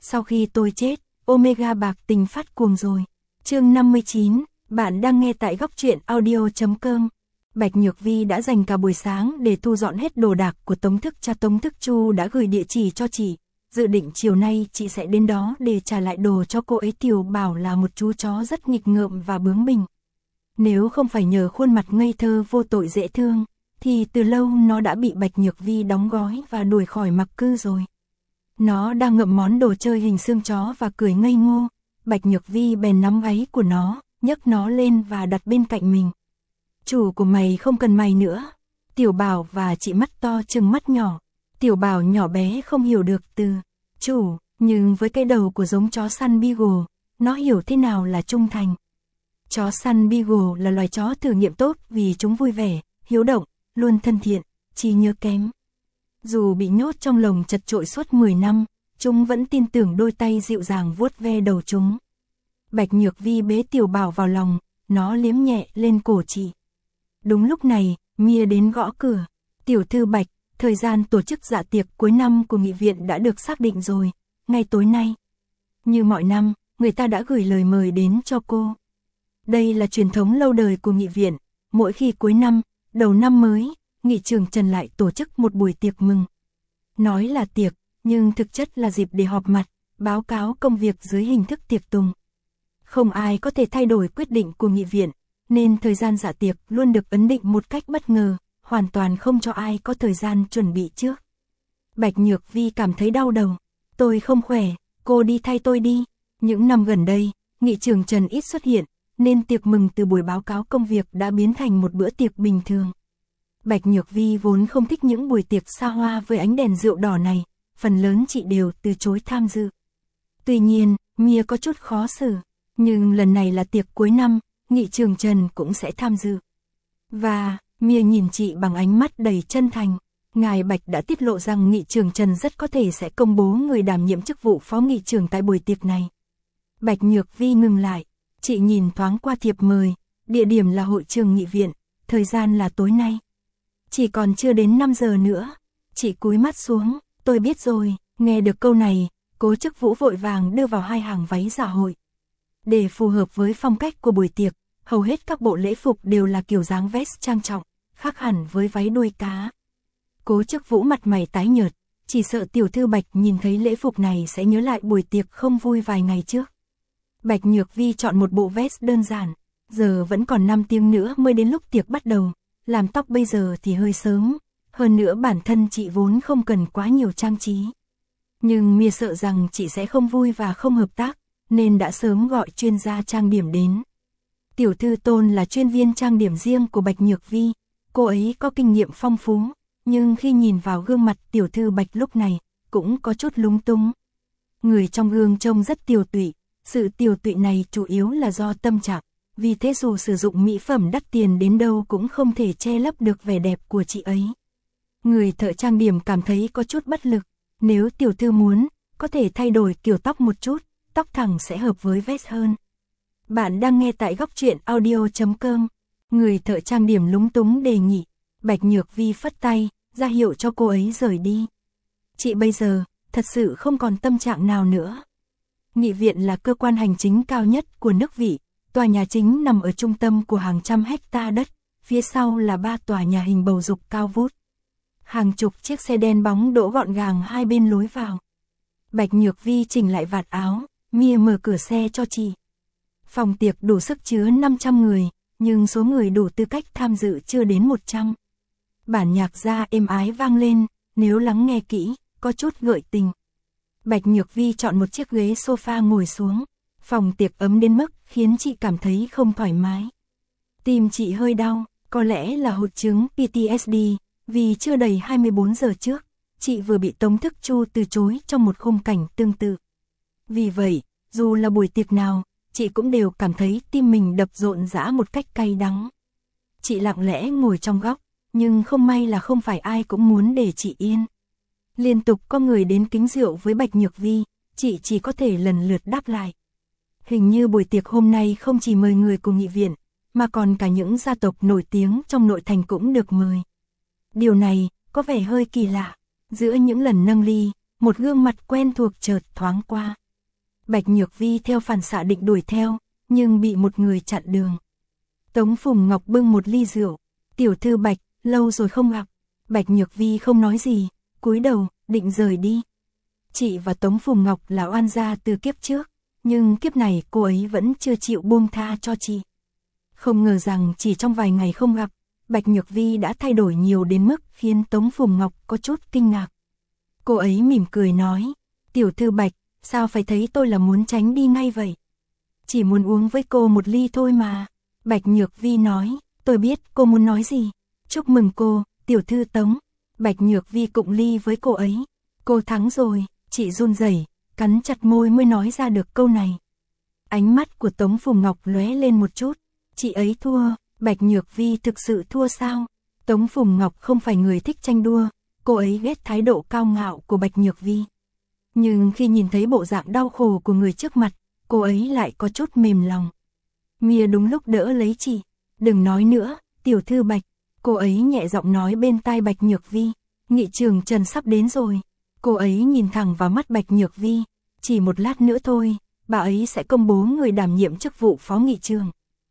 sau khi tôi chết, Omega bạc tình phát cuồng rồi. Chương 59, bạn đang nghe tại góc truyện audio.com. Bạch Nhược Vi đã dành cả buổi sáng để thu dọn hết đồ đạc của Tống Thức Cha. Tống Thức Chu đã gửi địa chỉ cho chị, dự định chiều nay chị sẽ đến đó để trả lại đồ cho cô ấy. Tiểu Bảo là một chú chó rất nghịch ngợm và bướng bỉnh. Nếu không phải nhờ khuôn mặt ngây thơ vô tội dễ thương, thì từ lâu nó đã bị Bạch Nhược Vi đóng gói và đuổi khỏi mặc cư rồi. Nó đang ngậm món đồ chơi hình xương chó và cười ngây ngô. Bạch Nhược Vi bèn nắm gáy của nó, nhấc nó lên và đặt bên cạnh mình. Chủ của mày không cần mày nữa. Tiểu Bảo và chị mắt to trừng mắt nhỏ. Tiểu Bảo nhỏ bé không hiểu được từ chủ, nhưng với cái đầu của giống chó săn Beagle, nó hiểu thế nào là trung thành. Chó săn Beagle là loài chó thử nghiệm tốt vì chúng vui vẻ, hiếu động, luôn thân thiện, trí nhớ kém. Dù bị nhốt trong lồng chật chội suốt 10 năm, chúng vẫn tin tưởng đôi tay dịu dàng vuốt ve đầu chúng. Bạch Nhược Vi bế Tiểu Bảo vào lòng, nó liếm nhẹ lên cổ chị. Đúng lúc này, Mia đến gõ cửa. Tiểu thư Bạch, thời gian tổ chức dạ tiệc cuối năm của nghị viện đã được xác định rồi, ngay tối nay. Như mọi năm, người ta đã gửi lời mời đến cho cô. Đây là truyền thống lâu đời của nghị viện, mỗi khi cuối năm, đầu năm mới, nghị trường Trần lại tổ chức một buổi tiệc mừng. Nói là tiệc, nhưng thực chất là dịp để họp mặt, báo cáo công việc dưới hình thức tiệc tùng. Không ai có thể thay đổi quyết định của nghị viện, nên thời gian dạ tiệc luôn được ấn định một cách bất ngờ, hoàn toàn không cho ai có thời gian chuẩn bị trước. Bạch Nhược Vi cảm thấy đau đầu. Tôi không khỏe, cô đi thay tôi đi. Những năm gần đây, nghị trường Trần ít xuất hiện, nên tiệc mừng từ buổi báo cáo công việc đã biến thành một bữa tiệc bình thường. Bạch Nhược Vi vốn không thích những buổi tiệc xa hoa với ánh đèn rượu đỏ này, phần lớn chị đều từ chối tham dự. Tuy nhiên, Mia có chút khó xử, nhưng lần này là tiệc cuối năm, nghị trường Trần cũng sẽ tham dự. Và, Mia nhìn chị bằng ánh mắt đầy chân thành. Ngài Bạch đã tiết lộ rằng nghị trường Trần rất có thể sẽ công bố người đảm nhiệm chức vụ phó nghị trường tại buổi tiệc này. Bạch Nhược Vi ngừng lại, chị nhìn thoáng qua thiệp mời, địa điểm là hội trường nghị viện, thời gian là tối nay. Chỉ còn chưa đến 5 giờ nữa. Chị cúi mắt xuống, tôi biết rồi. Nghe được câu này, cố chức Vũ vội vàng đưa vào 2 hàng váy dạ hội. Để phù hợp với phong cách của buổi tiệc, hầu hết các bộ lễ phục đều là kiểu dáng vest trang trọng, khác hẳn với váy đuôi cá. Cố chức Vũ mặt mày tái nhợt, chỉ sợ tiểu thư Bạch nhìn thấy lễ phục này sẽ nhớ lại buổi tiệc không vui vài ngày trước. Bạch Nhược Vi chọn một bộ vest đơn giản, giờ vẫn còn 5 tiếng nữa mới đến lúc tiệc bắt đầu, làm tóc bây giờ thì hơi sớm, hơn nữa bản thân chị vốn không cần quá nhiều trang trí. Nhưng Mia sợ rằng chị sẽ không vui và không hợp tác, nên đã sớm gọi chuyên gia trang điểm đến. Tiểu thư Tôn là chuyên viên trang điểm riêng của Bạch Nhược Vi, cô ấy có kinh nghiệm phong phú, nhưng khi nhìn vào gương mặt tiểu thư Bạch lúc này, cũng có chút lúng túng. Người trong gương trông rất tiều tụy, sự tiều tụy này chủ yếu là do tâm trạng, vì thế dù sử dụng mỹ phẩm đắt tiền đến đâu cũng không thể che lấp được vẻ đẹp của chị ấy. Người thợ trang điểm cảm thấy có chút bất lực, nếu tiểu thư muốn, có thể thay đổi kiểu tóc một chút, tóc thẳng sẽ hợp với vest hơn. Bạn đang nghe tại góc truyện audio.com. Người thợ trang điểm lúng túng đề nghị. Bạch Nhược Vi phất tay, ra hiệu cho cô ấy rời đi. Chị bây giờ, thật sự không còn tâm trạng nào nữa. Nghị viện là cơ quan hành chính cao nhất của nước Vị. Tòa nhà chính nằm ở trung tâm của hàng trăm hecta đất, phía sau là 3 tòa nhà hình bầu dục cao vút. Hàng chục chiếc xe đen bóng đỗ gọn gàng hai bên lối vào. Bạch Nhược Vi chỉnh lại vạt áo, Mia mở cửa xe cho chị. Phòng tiệc đủ sức chứa 500 người, nhưng số người đủ tư cách tham dự chưa đến 100. Bản nhạc ra êm ái vang lên, nếu lắng nghe kỹ, có chút gợi tình. Bạch Nhược Vi chọn một chiếc ghế sofa ngồi xuống. Phòng tiệc ấm đến mức khiến chị cảm thấy không thoải mái. Tim chị hơi đau, có lẽ là hội chứng PTSD, vì chưa đầy 24 giờ trước, chị vừa bị Tống Thức Chu từ chối trong một khung cảnh tương tự. Vì vậy, dù là buổi tiệc nào, chị cũng đều cảm thấy tim mình đập rộn rã một cách cay đắng. Chị lặng lẽ ngồi trong góc, nhưng không may là không phải ai cũng muốn để chị yên. Liên tục có người đến kính rượu với Bạch Nhược Vi, chị chỉ có thể lần lượt đáp lại. Hình như buổi tiệc hôm nay không chỉ mời người của nghị viện, mà còn cả những gia tộc nổi tiếng trong nội thành cũng được mời. Điều này có vẻ hơi kỳ lạ. Giữa những lần nâng ly, một gương mặt quen thuộc chợt thoáng qua. Bạch Nhược Vi theo phản xạ định đuổi theo, nhưng bị một người chặn đường. Tống Phùng Ngọc bưng một ly rượu. Tiểu thư Bạch, lâu rồi không gặp. Bạch Nhược Vi không nói gì, cúi đầu, định rời đi. Chị và Tống Phùng Ngọc là oan gia từ kiếp trước, nhưng kiếp này cô ấy vẫn chưa chịu buông tha cho chị. Không ngờ rằng chỉ trong vài ngày không gặp, Bạch Nhược Vi đã thay đổi nhiều đến mức khiến Tống Phùng Ngọc có chút kinh ngạc. Cô ấy mỉm cười nói, tiểu thư Bạch, sao phải thấy tôi là muốn tránh đi ngay vậy? Chỉ muốn uống với cô một ly thôi mà. Bạch Nhược Vi nói, tôi biết cô muốn nói gì. Chúc mừng cô, tiểu thư Tống. Bạch Nhược Vi cụng ly với cô ấy. Cô thắng rồi, chị run rẩy, cắn chặt môi mới nói ra được câu này. Ánh mắt của Tống Phùng Ngọc lóe lên một chút. Chị ấy thua, Bạch Nhược Vi thực sự thua sao? Tống Phùng Ngọc không phải người thích tranh đua, cô ấy ghét thái độ cao ngạo của Bạch Nhược Vi. Nhưng khi nhìn thấy bộ dạng đau khổ của người trước mặt, cô ấy lại có chút mềm lòng. Mia đúng lúc đỡ lấy chị. Đừng nói nữa, tiểu thư Bạch. Cô ấy nhẹ giọng nói bên tai Bạch Nhược Vi. Nghị trường Trần sắp đến rồi. Cô ấy nhìn thẳng vào mắt Bạch Nhược Vi. Chỉ một lát nữa thôi, bà ấy sẽ công bố người đảm nhiệm chức vụ phó nghị trường.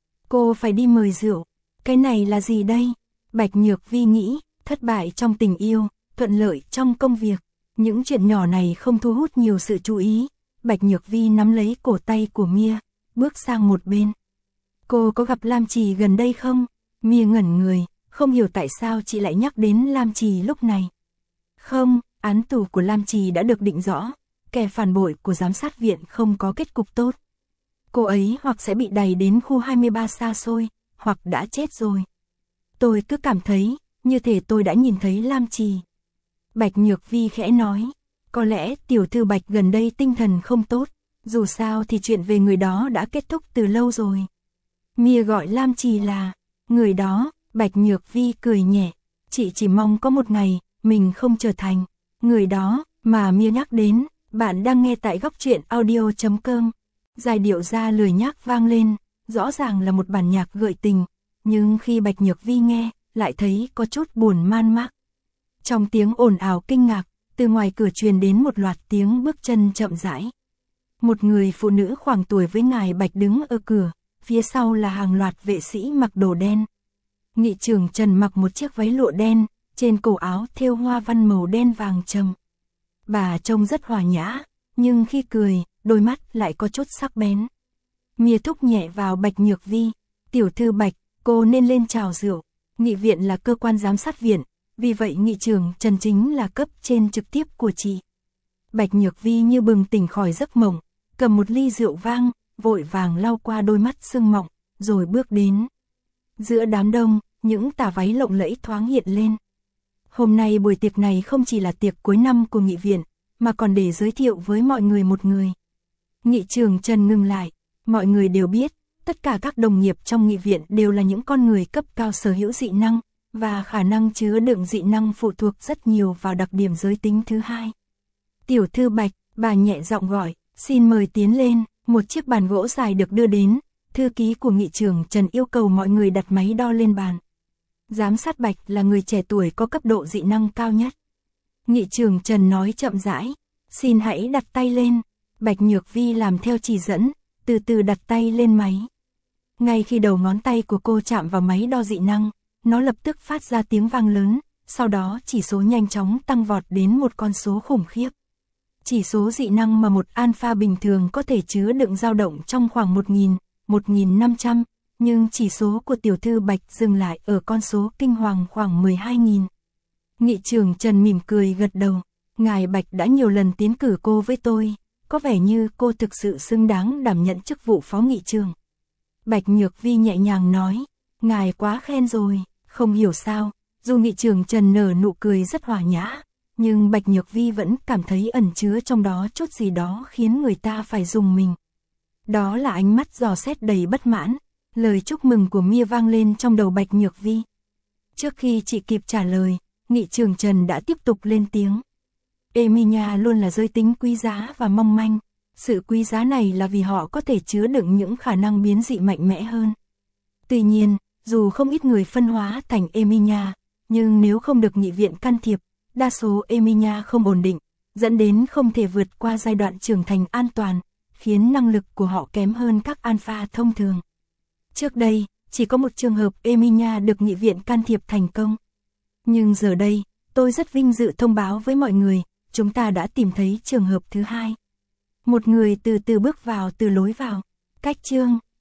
Cô phải đi mời rượu. Cái này là gì đây? Bạch Nhược Vi nghĩ, thất bại trong tình yêu, thuận lợi trong công việc. Những chuyện nhỏ này không thu hút nhiều sự chú ý. Bạch Nhược Vi nắm lấy cổ tay của Mia, bước sang một bên. Cô có gặp Lam Trì gần đây không? Mia ngẩn người, không hiểu tại sao chị lại nhắc đến Lam Trì lúc này. Không, án tù của Lam Trì đã được định rõ, kẻ phản bội của giám sát viện không có kết cục tốt. Cô ấy hoặc sẽ bị đày đến khu 23 xa xôi, hoặc đã chết rồi. Tôi cứ cảm thấy, như thể tôi đã nhìn thấy Lam Trì. Bạch Nhược Vi khẽ nói, có lẽ tiểu thư Bạch gần đây tinh thần không tốt, dù sao thì chuyện về người đó đã kết thúc từ lâu rồi. Mia gọi Lam Trì là, người đó, Bạch Nhược Vi cười nhẹ, chị chỉ mong có một ngày, mình không trở thành, người đó, mà Mia nhắc đến. Bạn đang nghe tại góc truyện audio.com. Giai điệu ra lười nhác vang lên, rõ ràng là một bản nhạc gợi tình, nhưng khi Bạch Nhược Vi nghe, lại thấy có chút buồn man mác. Trong tiếng ồn ào kinh ngạc, từ ngoài cửa truyền đến một loạt tiếng bước chân chậm rãi. Một người phụ nữ khoảng tuổi với ngài Bạch đứng ở cửa, phía sau là hàng loạt vệ sĩ mặc đồ đen. Nghị trưởng Trần mặc một chiếc váy lụa đen, trên cổ áo thêu hoa văn màu đen vàng trầm. Bà trông rất hòa nhã, nhưng khi cười, đôi mắt lại có chút sắc bén. Mia thúc nhẹ vào Bạch Nhược Vi, tiểu thư Bạch, cô nên lên chào rượu. Nghị viện là cơ quan giám sát viện, vì vậy nghị trưởng Trần chính là cấp trên trực tiếp của chị. Bạch Nhược Vi như bừng tỉnh khỏi giấc mộng, cầm một ly rượu vang, vội vàng lau qua đôi mắt sưng mọng, rồi bước đến. Giữa đám đông, những tà váy lộng lẫy thoáng hiện lên. Hôm nay buổi tiệc này không chỉ là tiệc cuối năm của nghị viện, mà còn để giới thiệu với mọi người một người. Nghị trưởng Trần ngừng lại, mọi người đều biết, tất cả các đồng nghiệp trong nghị viện đều là những con người cấp cao sở hữu dị năng, và khả năng chứa đựng dị năng phụ thuộc rất nhiều vào đặc điểm giới tính thứ hai. Tiểu thư Bạch, bà nhẹ giọng gọi, xin mời tiến lên. Một chiếc bàn gỗ dài được đưa đến, thư ký của nghị trưởng Trần yêu cầu mọi người đặt máy đo lên bàn. Giám sát Bạch là người trẻ tuổi có cấp độ dị năng cao nhất. Nghị trưởng Trần nói chậm rãi, xin hãy đặt tay lên. Bạch Nhược Vi làm theo chỉ dẫn, từ từ đặt tay lên máy. Ngay khi đầu ngón tay của cô chạm vào máy đo dị năng, nó lập tức phát ra tiếng vang lớn, sau đó chỉ số nhanh chóng tăng vọt đến một con số khủng khiếp. Chỉ số dị năng mà một alpha bình thường có thể chứa đựng dao động trong khoảng 1000, 1500, nhưng chỉ số của tiểu thư Bạch dừng lại ở con số kinh hoàng khoảng 12.000. Nghị trưởng Trần mỉm cười gật đầu, ngài Bạch đã nhiều lần tiến cử cô với tôi, có vẻ như cô thực sự xứng đáng đảm nhận chức vụ phó nghị trường. Bạch Nhược Vi nhẹ nhàng nói, ngài quá khen rồi, không hiểu sao, dù nghị trưởng Trần nở nụ cười rất hòa nhã, nhưng Bạch Nhược Vi vẫn cảm thấy ẩn chứa trong đó chút gì đó khiến người ta phải rùng mình. Đó là ánh mắt dò xét đầy bất mãn, lời chúc mừng của Mia vang lên trong đầu Bạch Nhược Vi. Trước khi chị kịp trả lời, nghị trưởng Trần đã tiếp tục lên tiếng. Emilia luôn là giới tính quý giá và mong manh, sự quý giá này là vì họ có thể chứa đựng những khả năng biến dị mạnh mẽ hơn. Tuy nhiên, dù không ít người phân hóa thành Emilia, nhưng nếu không được nghị viện can thiệp, đa số Emilia không ổn định, dẫn đến không thể vượt qua giai đoạn trưởng thành an toàn, khiến năng lực của họ kém hơn các alpha thông thường. Trước đây, chỉ có một trường hợp Emilia được nghị viện can thiệp thành công. Nhưng giờ đây, tôi rất vinh dự thông báo với mọi người, chúng ta đã tìm thấy trường hợp thứ hai. Một người từ từ bước vào từ lối vào. Cách chương